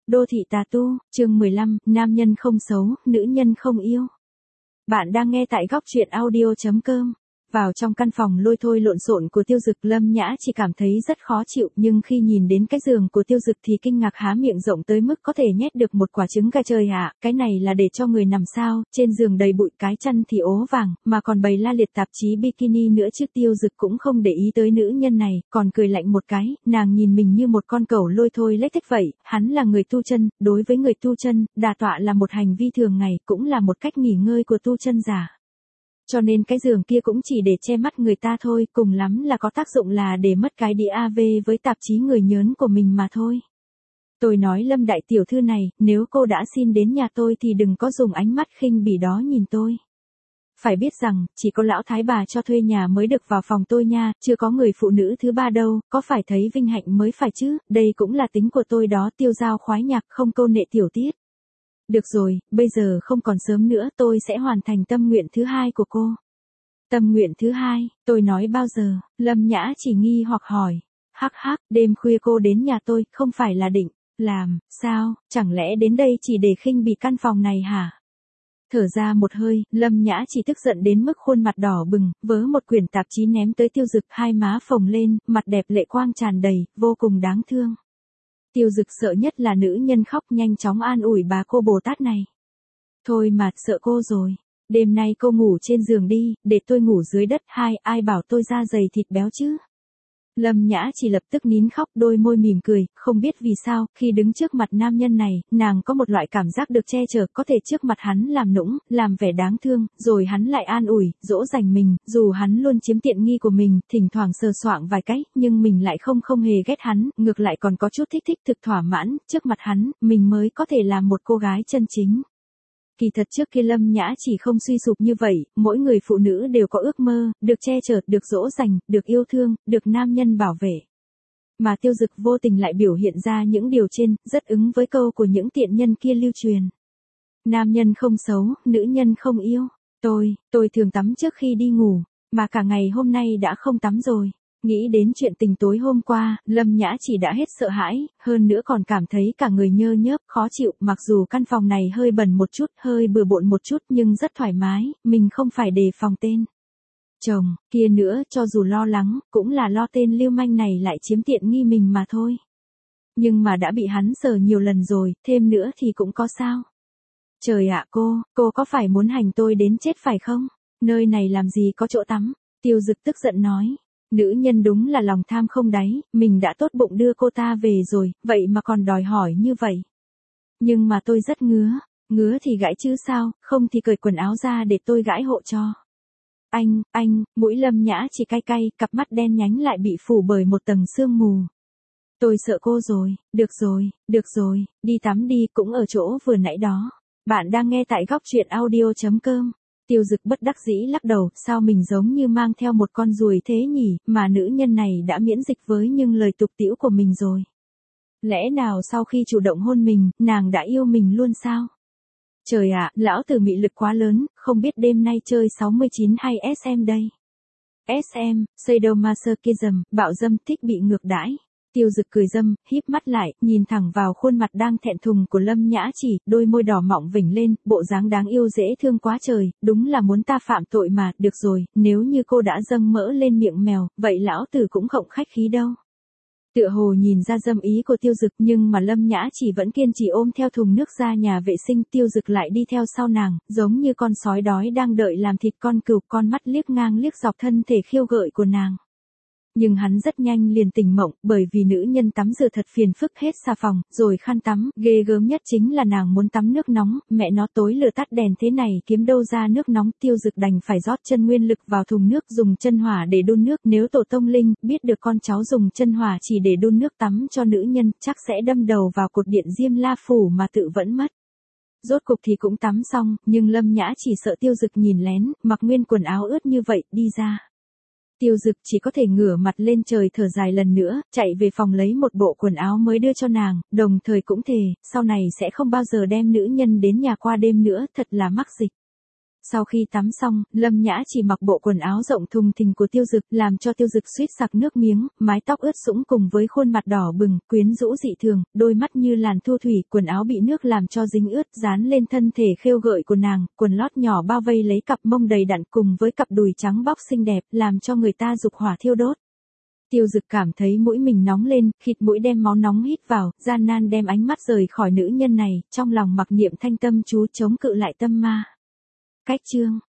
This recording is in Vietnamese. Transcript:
Đô thị tà tu, chương 15, nam nhân không xấu, nữ nhân không yêu. Bạn đang nghe tại góc truyện audio.com. Vào trong căn phòng lôi thôi lộn xộn của Tiêu Dực, Lâm Nhã chỉ cảm thấy rất khó chịu, nhưng khi nhìn đến cái giường của Tiêu Dực thì kinh ngạc há miệng rộng tới mức có thể nhét được một quả trứng gà. Trời ạ, cái này là để cho người nằm sao? Trên giường đầy bụi, cái chăn thì ố vàng, mà còn bày la liệt tạp chí bikini nữa chứ. Tiêu Dực cũng không để ý tới nữ nhân này, còn cười lạnh một cái. Nàng nhìn mình như một con cẩu lôi thôi lếch thếch vậy. Hắn là người tu chân, đối với người tu chân, đả tọa là một hành vi thường ngày, cũng là một cách nghỉ ngơi của tu chân giả. Cho nên cái giường kia cũng chỉ để che mắt người ta thôi, cùng lắm là có tác dụng là để mất cái đĩa AV với tạp chí người nhớn của mình mà thôi. Tôi nói Lâm đại tiểu thư này, nếu cô đã xin đến nhà tôi thì đừng có dùng ánh mắt khinh bỉ đó nhìn tôi. Phải biết rằng, chỉ có lão thái bà cho thuê nhà mới được vào phòng tôi nha, chưa có người phụ nữ thứ ba đâu, có phải thấy vinh hạnh mới phải chứ, đây cũng là tính của tôi đó. Tiêu Dao khoái nhạc không câu nệ tiểu tiết. Được rồi, bây giờ không còn sớm nữa, tôi sẽ hoàn thành tâm nguyện thứ hai của cô. Tâm nguyện thứ hai, tôi nói bao giờ? Lâm Nhã chỉ nghi hoặc hỏi. Hắc hắc, đêm khuya cô đến nhà tôi, không phải là định làm sao? Chẳng lẽ đến đây chỉ để khinh bỉ căn phòng này hả? Thở ra một hơi, Lâm Nhã chỉ tức giận đến mức khuôn mặt đỏ bừng, vớ một quyển tạp chí ném tới Tiêu Dực, hai má phồng lên, mặt đẹp lệ quang tràn đầy, vô cùng đáng thương. Tiêu Dực sợ nhất là nữ nhân khóc, nhanh chóng an ủi bà cô Bồ Tát này. Thôi mà, sợ cô rồi. Đêm nay cô ngủ trên giường đi, để tôi ngủ dưới đất. Ai bảo tôi da dày thịt béo chứ? Lâm Nhã chỉ lập tức nín khóc, đôi môi mỉm cười, không biết vì sao, khi đứng trước mặt nam nhân này, nàng có một loại cảm giác được che chở, có thể trước mặt hắn làm nũng, làm vẻ đáng thương, rồi hắn lại an ủi, dỗ dành mình, dù hắn luôn chiếm tiện nghi của mình, thỉnh thoảng sờ soạng vài cái, nhưng mình lại không hề ghét hắn, ngược lại còn có chút thích thực thỏa mãn, trước mặt hắn, mình mới có thể làm một cô gái chân chính. Kỳ thật trước kia Lâm Nhã chỉ không suy sụp như vậy, mỗi người phụ nữ đều có ước mơ, được che chở, được dỗ dành, được yêu thương, được nam nhân bảo vệ. Mà Tiêu Dực vô tình lại biểu hiện ra những điều trên, rất ứng với câu của những tiện nhân kia lưu truyền. Nam nhân không xấu, nữ nhân không yêu. Tôi thường tắm trước khi đi ngủ, mà cả ngày hôm nay đã không tắm rồi. Nghĩ đến chuyện tình tối hôm qua, Lâm Nhã chỉ đã hết sợ hãi, hơn nữa còn cảm thấy cả người nhơ nhớp, khó chịu, mặc dù căn phòng này hơi bẩn một chút, hơi bừa bộn một chút nhưng rất thoải mái, mình không phải đề phòng tên chồng kia nữa, cho dù lo lắng, cũng là lo tên lưu manh này lại chiếm tiện nghi mình mà thôi. Nhưng mà đã bị hắn sờ nhiều lần rồi, thêm nữa thì cũng có sao. Trời ạ, cô có phải muốn hành tôi đến chết phải không? Nơi này làm gì có chỗ tắm? Tiêu Dực tức giận nói. Nữ nhân đúng là lòng tham không đáy, mình đã tốt bụng đưa cô ta về rồi, vậy mà còn đòi hỏi như vậy. Nhưng mà tôi rất ngứa thì gãi chứ sao, không thì cởi quần áo ra để tôi gãi hộ cho. Anh, mũi Lâm Nhã chỉ cay cay, cặp mắt đen nhánh lại bị phủ bởi một tầng sương mù. Tôi sợ cô rồi, được rồi, đi tắm đi, cũng ở chỗ vừa nãy đó. Bạn đang nghe tại góc truyện audio.com. Tiêu Dực bất đắc dĩ lắc đầu, sao mình giống như mang theo một con ruồi thế nhỉ, mà nữ nhân này đã miễn dịch với những lời tục tĩu của mình rồi. Lẽ nào sau khi chủ động hôn mình, nàng đã yêu mình luôn sao? Trời ạ, lão tử mị lực quá lớn, không biết đêm nay chơi 69 hay SM đây? SM, sadomasochism, bạo dâm, thích bị ngược đãi. Tiêu Dực cười dâm, híp mắt lại, nhìn thẳng vào khuôn mặt đang thẹn thùng của Lâm Nhã chỉ, đôi môi đỏ mọng vểnh lên, bộ dáng đáng yêu dễ thương quá trời, đúng là muốn ta phạm tội mà. Được rồi, nếu như cô đã dâng mỡ lên miệng mèo, vậy lão tử cũng không khách khí đâu. Tựa hồ nhìn ra dâm ý của Tiêu Dực, nhưng mà Lâm Nhã chỉ vẫn kiên trì ôm theo thùng nước ra nhà vệ sinh. Tiêu Dực lại đi theo sau nàng, giống như con sói đói đang đợi làm thịt con cừu, con mắt liếc ngang liếc dọc thân thể khiêu gợi của nàng. Nhưng hắn rất nhanh liền tỉnh mộng, bởi vì nữ nhân tắm rửa thật phiền phức, hết xà phòng, rồi khăn tắm, ghê gớm nhất chính là nàng muốn tắm nước nóng, mẹ nó tối lửa tắt đèn thế này kiếm đâu ra nước nóng. Tiêu Dực đành phải rót chân nguyên lực vào thùng nước, dùng chân hỏa để đun nước, nếu tổ tông linh biết được con cháu dùng chân hỏa chỉ để đun nước tắm cho nữ nhân, chắc sẽ đâm đầu vào cột điện Diêm La Phủ mà tự vẫn mất. Rốt cục thì cũng tắm xong, nhưng Lâm Nhã chỉ sợ Tiêu Dực nhìn lén, mặc nguyên quần áo ướt như vậy, đi ra. Tiêu Dực chỉ có thể ngửa mặt lên trời thở dài lần nữa, chạy về phòng lấy một bộ quần áo mới đưa cho nàng, đồng thời cũng thề, sau này sẽ không bao giờ đem nữ nhân đến nhà qua đêm nữa, thật là mắc dịch. Sau khi tắm xong, Lâm Nhã chỉ mặc bộ quần áo rộng thùng thình của Tiêu Dực, làm cho Tiêu Dực suýt sặc nước miếng, mái tóc ướt sũng cùng với khuôn mặt đỏ bừng, quyến rũ dị thường, đôi mắt như làn thu thủy, quần áo bị nước làm cho dính ướt, dán lên thân thể khêu gợi của nàng, quần lót nhỏ bao vây lấy cặp mông đầy đặn cùng với cặp đùi trắng bóc xinh đẹp, làm cho người ta dục hỏa thiêu đốt. Tiêu Dực cảm thấy mũi mình nóng lên, khịt mũi đem máu nóng hít vào, gian nan đem ánh mắt rời khỏi nữ nhân này, trong lòng mặc niệm thanh tâm chú chống cự lại tâm ma. Cách chương